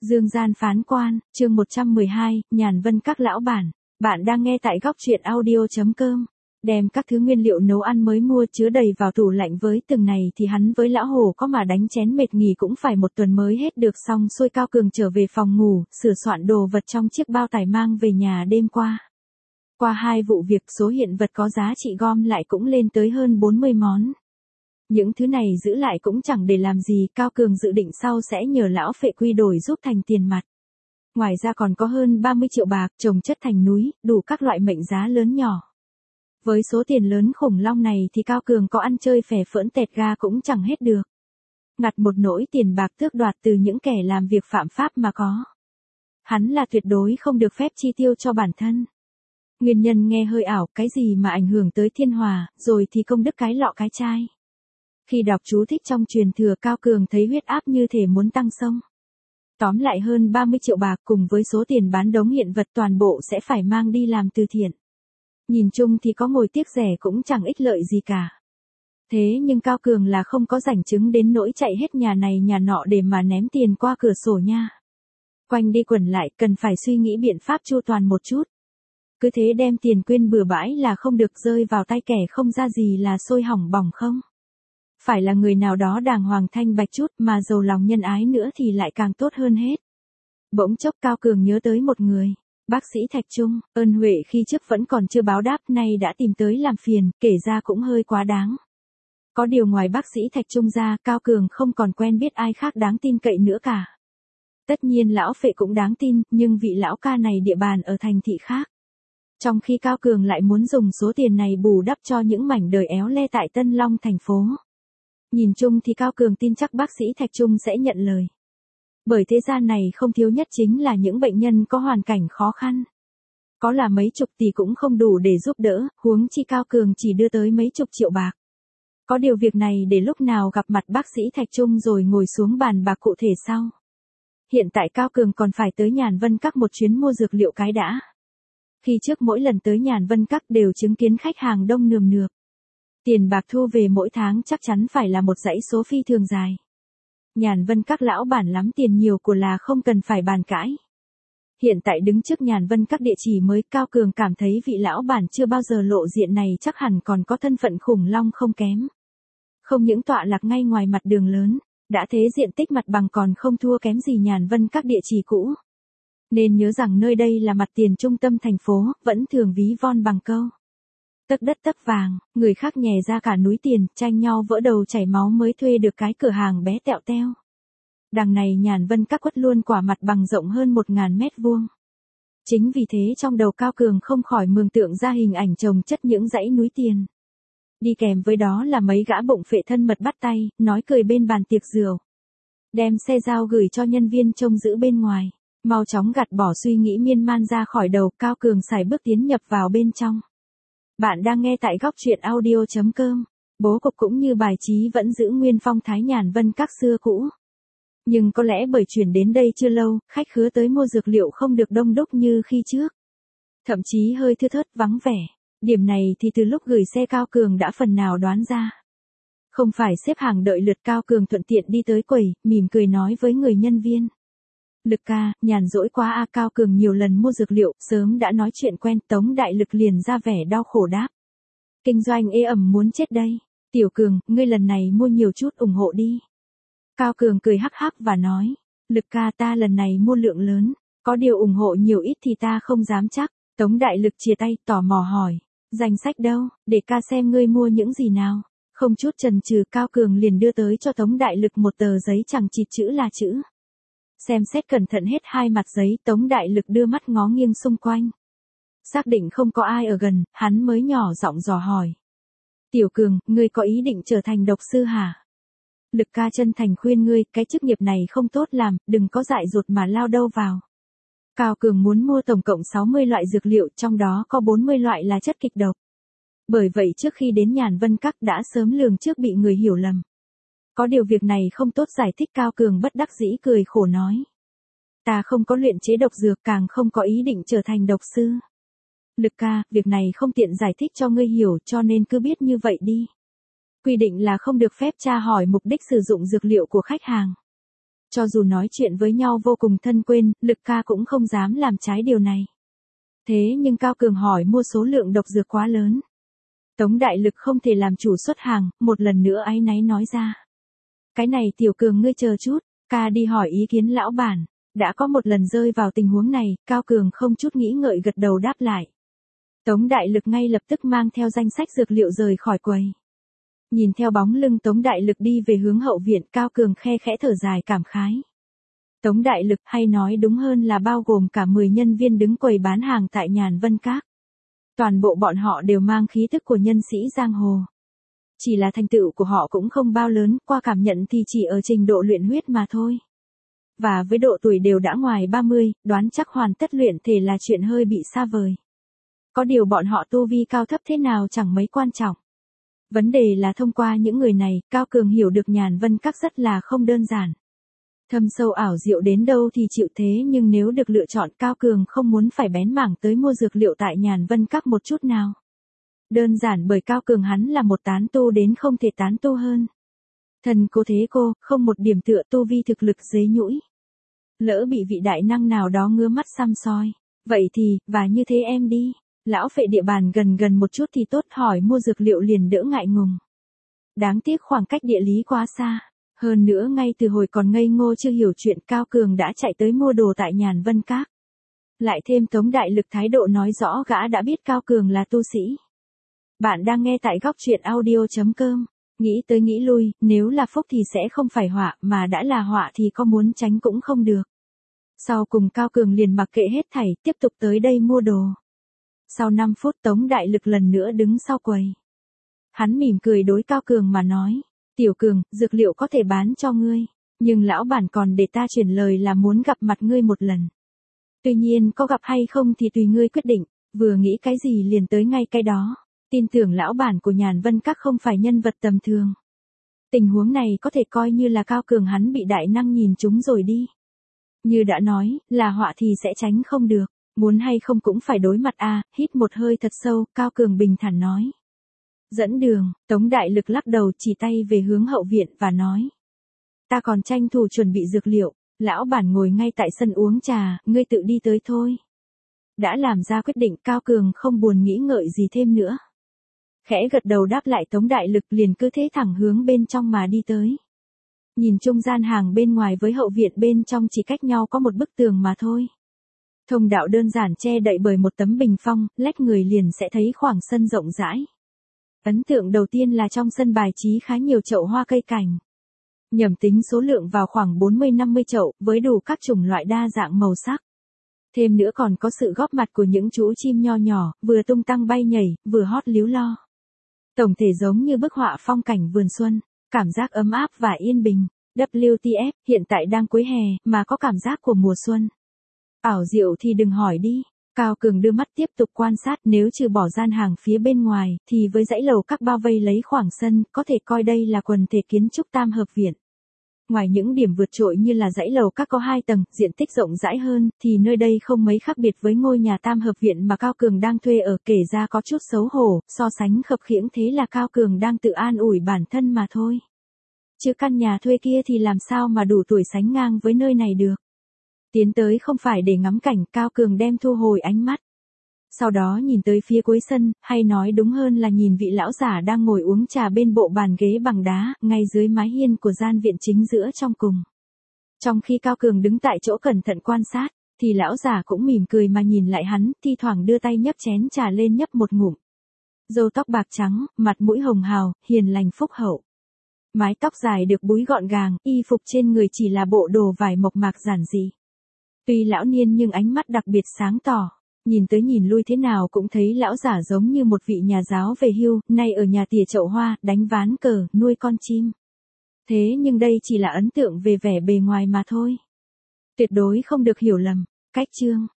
Dương gian phán quan, chương 112, Nhàn Vân các lão bản. Bạn đang nghe tại góc truyện audio.com. Đem các thứ nguyên liệu nấu ăn mới mua chứa đầy vào tủ lạnh với từng này thì hắn với lão hồ có mà đánh chén mệt nghỉ cũng phải một tuần mới hết được. Xong xuôi Cao Cường trở về phòng ngủ, sửa soạn đồ vật trong chiếc bao tải mang về nhà đêm qua. Qua 2 vụ việc, số hiện vật có giá trị gom lại cũng lên tới hơn 40 món. Những thứ này giữ lại cũng chẳng để làm gì, Cao Cường dự định sau sẽ nhờ lão phệ quy đổi giúp thành tiền mặt. Ngoài ra còn có hơn 30 triệu bạc, chồng chất thành núi, đủ các loại mệnh giá lớn nhỏ. Với số tiền lớn khủng long này thì Cao Cường có ăn chơi phè phỡn tẹt ga cũng chẳng hết được. Ngặt một nỗi tiền bạc tước đoạt từ những kẻ làm việc phạm pháp mà có. Hắn là tuyệt đối không được phép chi tiêu cho bản thân. Nguyên nhân nghe hơi ảo, cái gì mà ảnh hưởng tới thiên hòa, rồi thì công đức cái lọ cái chai. Khi đọc chú thích trong truyền thừa, Cao Cường thấy huyết áp như thể muốn tăng sông. Tóm lại hơn 30 triệu bạc cùng với số tiền bán đống hiện vật toàn bộ sẽ phải mang đi làm từ thiện. Nhìn chung thì có ngồi tiếc rẻ cũng chẳng ích lợi gì cả. Thế nhưng Cao Cường là không có rảnh chứng đến nỗi chạy hết nhà này nhà nọ để mà ném tiền qua cửa sổ nha. Quanh đi quẩn lại cần phải suy nghĩ biện pháp chu toàn một chút. Cứ thế đem tiền quyên bừa bãi là không được, rơi vào tay kẻ không ra gì là sôi hỏng bỏng không. Phải là người nào đó đàng hoàng thanh bạch chút mà giàu lòng nhân ái nữa thì lại càng tốt hơn hết. Bỗng chốc Cao Cường nhớ tới một người, bác sĩ Thạch Trung, ơn huệ khi trước vẫn còn chưa báo đáp, nay đã tìm tới làm phiền, kể ra cũng hơi quá đáng. Có điều ngoài bác sĩ Thạch Trung ra, Cao Cường không còn quen biết ai khác đáng tin cậy nữa cả. Tất nhiên lão phệ cũng đáng tin, nhưng vị lão ca này địa bàn ở thành thị khác. Trong khi Cao Cường lại muốn dùng số tiền này bù đắp cho những mảnh đời éo le tại Tân Long thành phố. Nhìn chung thì Cao Cường tin chắc bác sĩ Thạch Trung sẽ nhận lời. Bởi thế gian này không thiếu nhất chính là những bệnh nhân có hoàn cảnh khó khăn. Có là mấy chục tỷ cũng không đủ để giúp đỡ, huống chi Cao Cường chỉ đưa tới mấy chục triệu bạc. Có điều việc này để lúc nào gặp mặt bác sĩ Thạch Trung rồi ngồi xuống bàn bạc cụ thể sau. Hiện tại Cao Cường còn phải tới Nhàn Vân các một chuyến mua dược liệu cái đã. Khi trước mỗi lần tới Nhàn Vân các đều chứng kiến khách hàng đông nườm nượp. Tiền bạc thu về mỗi tháng chắc chắn phải là một dãy số phi thường dài. Nhàn Vân các lão bản lắm tiền nhiều của là không cần phải bàn cãi. Hiện tại đứng trước Nhàn Vân các địa chỉ mới, Cao Cường cảm thấy vị lão bản chưa bao giờ lộ diện này chắc hẳn còn có thân phận khủng long không kém. Không những tọa lạc ngay ngoài mặt đường lớn, đã thế diện tích mặt bằng còn không thua kém gì Nhàn Vân các địa chỉ cũ. Nên nhớ rằng nơi đây là mặt tiền trung tâm thành phố, vẫn thường ví von bằng câu tấc đất tấc vàng, người khác nhè ra cả núi tiền, tranh nhau vỡ đầu chảy máu mới thuê được cái cửa hàng bé tẹo teo. Đằng này Nhàn Vân các quất luôn quả mặt bằng rộng hơn 1.000 mét vuông. Chính vì thế trong đầu Cao Cường không khỏi mường tượng ra hình ảnh chồng chất những dãy núi tiền. Đi kèm với đó là mấy gã bụng phệ thân mật bắt tay, nói cười bên bàn tiệc rượu. Đem xe dao gửi cho nhân viên trông giữ bên ngoài. Mau chóng gạt bỏ suy nghĩ miên man ra khỏi đầu, Cao Cường sải bước tiến nhập vào bên trong. Bạn đang nghe tại góc truyện audio.com. Bố cục cũng như bài trí vẫn giữ nguyên phong thái Nhàn Vân các xưa cũ. Nhưng có lẽ bởi chuyển đến đây chưa lâu, khách khứa tới mua dược liệu không được đông đúc như khi trước. Thậm chí hơi thưa thớt vắng vẻ. Điểm này thì từ lúc gửi xe Cao Cường đã phần nào đoán ra. Không phải xếp hàng đợi lượt, Cao Cường thuận tiện đi tới quầy, mỉm cười nói với người nhân viên. Lực ca, nhàn rỗi quá a. Cao Cường nhiều lần mua dược liệu, sớm đã nói chuyện quen. Tống Đại Lực liền ra vẻ đau khổ đáp. Kinh doanh ê ẩm muốn chết đây. Tiểu Cường, ngươi lần này mua nhiều chút ủng hộ đi. Cao Cường cười hắc hắc và nói. Lực ca, ta lần này mua lượng lớn. Có điều ủng hộ nhiều ít thì ta không dám chắc. Tống Đại Lực chia tay, tò mò hỏi. Danh sách đâu, để ca xem ngươi mua những gì nào. Không chút chần chừ, Cao Cường liền đưa tới cho Tống Đại Lực một tờ giấy chẳng chịt chữ là chữ. Xem xét cẩn thận hết 2 mặt giấy, Tống Đại Lực đưa mắt ngó nghiêng xung quanh. Xác định không có ai ở gần, hắn mới nhỏ giọng dò hỏi. Tiểu Cường, ngươi có ý định trở thành độc sư hả? Lực ca chân thành khuyên ngươi, cái chức nghiệp này không tốt làm, đừng có dại dột mà lao đâu vào. Cao Cường muốn mua tổng cộng 60 loại dược liệu, trong đó có 40 loại là chất kịch độc. Bởi vậy trước khi đến Nhàn Vân các đã sớm lường trước bị người hiểu lầm. Có điều việc này không tốt giải thích, Cao Cường bất đắc dĩ cười khổ nói. Ta không có luyện chế độc dược, càng không có ý định trở thành độc sư. Lực ca, việc này không tiện giải thích cho ngươi hiểu, cho nên cứ biết như vậy đi. Quy định là không được phép tra hỏi mục đích sử dụng dược liệu của khách hàng. Cho dù nói chuyện với nhau vô cùng thân quen, Lực ca cũng không dám làm trái điều này. Thế nhưng Cao Cường hỏi mua số lượng độc dược quá lớn. Tống Đại Lực không thể làm chủ xuất hàng, một lần nữa áy náy nói ra. Cái này Tiểu Cường ngươi chờ chút, ca đi hỏi ý kiến lão bản. Đã có một lần rơi vào tình huống này, Cao Cường không chút nghĩ ngợi gật đầu đáp lại. Tống Đại Lực ngay lập tức mang theo danh sách dược liệu rời khỏi quầy. Nhìn theo bóng lưng Tống Đại Lực đi về hướng hậu viện, Cao Cường khe khẽ thở dài cảm khái. Tống Đại Lực, hay nói đúng hơn là bao gồm cả 10 nhân viên đứng quầy bán hàng tại Nhàn Vân Các. Toàn bộ bọn họ đều mang khí thức của nhân sĩ giang hồ. Chỉ là thành tựu của họ cũng không bao lớn, qua cảm nhận thì chỉ ở trình độ luyện huyết mà thôi. Và với độ tuổi đều đã ngoài 30, đoán chắc hoàn tất luyện thể là chuyện hơi bị xa vời. Có điều bọn họ tu vi cao thấp thế nào chẳng mấy quan trọng. Vấn đề là thông qua những người này, Cao Cường hiểu được Nhàn Vân Các rất là không đơn giản. Thâm sâu ảo diệu đến đâu thì chịu thế, nhưng nếu được lựa chọn, Cao Cường không muốn phải bén mảng tới mua dược liệu tại Nhàn Vân Các một chút nào. Đơn giản bởi Cao Cường hắn là một tán tu đến không thể tán tu hơn. Thần cô thế cô, không một điểm tựa tu vi thực lực dế nhũi. Lỡ bị vị đại năng nào đó ngứa mắt xăm soi. Vậy thì, và như thế em đi. Lão phệ địa bàn gần một chút thì tốt, hỏi mua dược liệu liền đỡ ngại ngùng. Đáng tiếc khoảng cách địa lý quá xa. Hơn nữa ngay từ hồi còn ngây ngô chưa hiểu chuyện, Cao Cường đã chạy tới mua đồ tại Nhàn Vân Các. Lại thêm Tống Đại Lực thái độ nói rõ gã đã biết Cao Cường là tu sĩ. Bạn đang nghe tại góc truyện audio.com. Nghĩ tới nghĩ lui, nếu là phúc thì sẽ không phải họa, mà đã là họa thì có muốn tránh cũng không được. Sau cùng Cao Cường liền mặc kệ hết thảy, tiếp tục tới đây mua đồ. Sau 5 phút Tống Đại Lực lần nữa đứng sau quầy. Hắn mỉm cười đối Cao Cường mà nói. Tiểu Cường, dược liệu có thể bán cho ngươi. Nhưng lão bản còn để ta chuyển lời là muốn gặp mặt ngươi một lần. Tuy nhiên có gặp hay không thì tùy ngươi quyết định. Vừa nghĩ cái gì liền tới ngay cái đó. Tin tưởng lão bản của Nhàn Vân Các không phải nhân vật tầm thường. Tình huống này có thể coi như là Cao Cường hắn bị đại năng nhìn trúng rồi đi. Như đã nói, là họa thì sẽ tránh không được. Muốn hay không cũng phải đối mặt a. Hít một hơi thật sâu, Cao Cường bình thản nói. Dẫn đường, Tống Đại Lực lắc đầu chỉ tay về hướng hậu viện và nói. Ta còn tranh thủ chuẩn bị dược liệu, lão bản ngồi ngay tại sân uống trà, ngươi tự đi tới thôi. Đã làm ra quyết định, Cao Cường không buồn nghĩ ngợi gì thêm nữa. Khẽ gật đầu đáp lại Tống Đại Lực, liền cứ thế thẳng hướng bên trong mà đi tới. Nhìn trung gian hàng bên ngoài với hậu viện bên trong chỉ cách nhau có một bức tường mà thôi. Thông đạo đơn giản che đậy bởi một tấm bình phong, lách người liền sẽ thấy khoảng sân rộng rãi. Ấn tượng đầu tiên là trong sân bài trí khá nhiều chậu hoa cây cảnh. Nhẩm tính số lượng vào khoảng 40-50 chậu, với đủ các chủng loại đa dạng màu sắc. Thêm nữa còn có sự góp mặt của những chú chim nho nhỏ, vừa tung tăng bay nhảy, vừa hót líu lo. Tổng thể giống như bức họa phong cảnh vườn xuân, cảm giác ấm áp và yên bình. WTF, hiện tại đang cuối hè, mà có cảm giác của mùa xuân. Ảo diệu thì đừng hỏi đi. Cao Cường đưa mắt tiếp tục quan sát, nếu trừ bỏ gian hàng phía bên ngoài, thì với dãy lầu các bao vây lấy khoảng sân, có thể coi đây là quần thể kiến trúc tam hợp viện. Ngoài những điểm vượt trội như là dãy lầu các có 2 tầng, diện tích rộng rãi hơn, thì nơi đây không mấy khác biệt với ngôi nhà tam hợp viện mà Cao Cường đang thuê ở, kể ra có chút xấu hổ, so sánh khập khiễng thế là Cao Cường đang tự an ủi bản thân mà thôi. Chứ căn nhà thuê kia thì làm sao mà đủ tuổi sánh ngang với nơi này được. Tiến tới không phải để ngắm cảnh, Cao Cường đem thu hồi ánh mắt. Sau đó nhìn tới phía cuối sân, hay nói đúng hơn là nhìn vị lão giả đang ngồi uống trà bên bộ bàn ghế bằng đá, ngay dưới mái hiên của gian viện chính giữa trong cùng. Trong khi Cao Cường đứng tại chỗ cẩn thận quan sát, thì lão giả cũng mỉm cười mà nhìn lại hắn, thi thoảng đưa tay nhấp chén trà lên nhấp một ngụm. Râu tóc bạc trắng, mặt mũi hồng hào, hiền lành phúc hậu. Mái tóc dài được búi gọn gàng, y phục trên người chỉ là bộ đồ vải mộc mạc giản dị. Tuy lão niên nhưng ánh mắt đặc biệt sáng tỏ, nhìn tới nhìn lui thế nào cũng thấy lão giả giống như một vị nhà giáo về hưu, nay ở nhà tỉa chậu hoa, đánh ván cờ, nuôi con chim. Thế nhưng đây chỉ là ấn tượng về vẻ bề ngoài mà thôi. Tuyệt đối không được hiểu lầm. Cách chương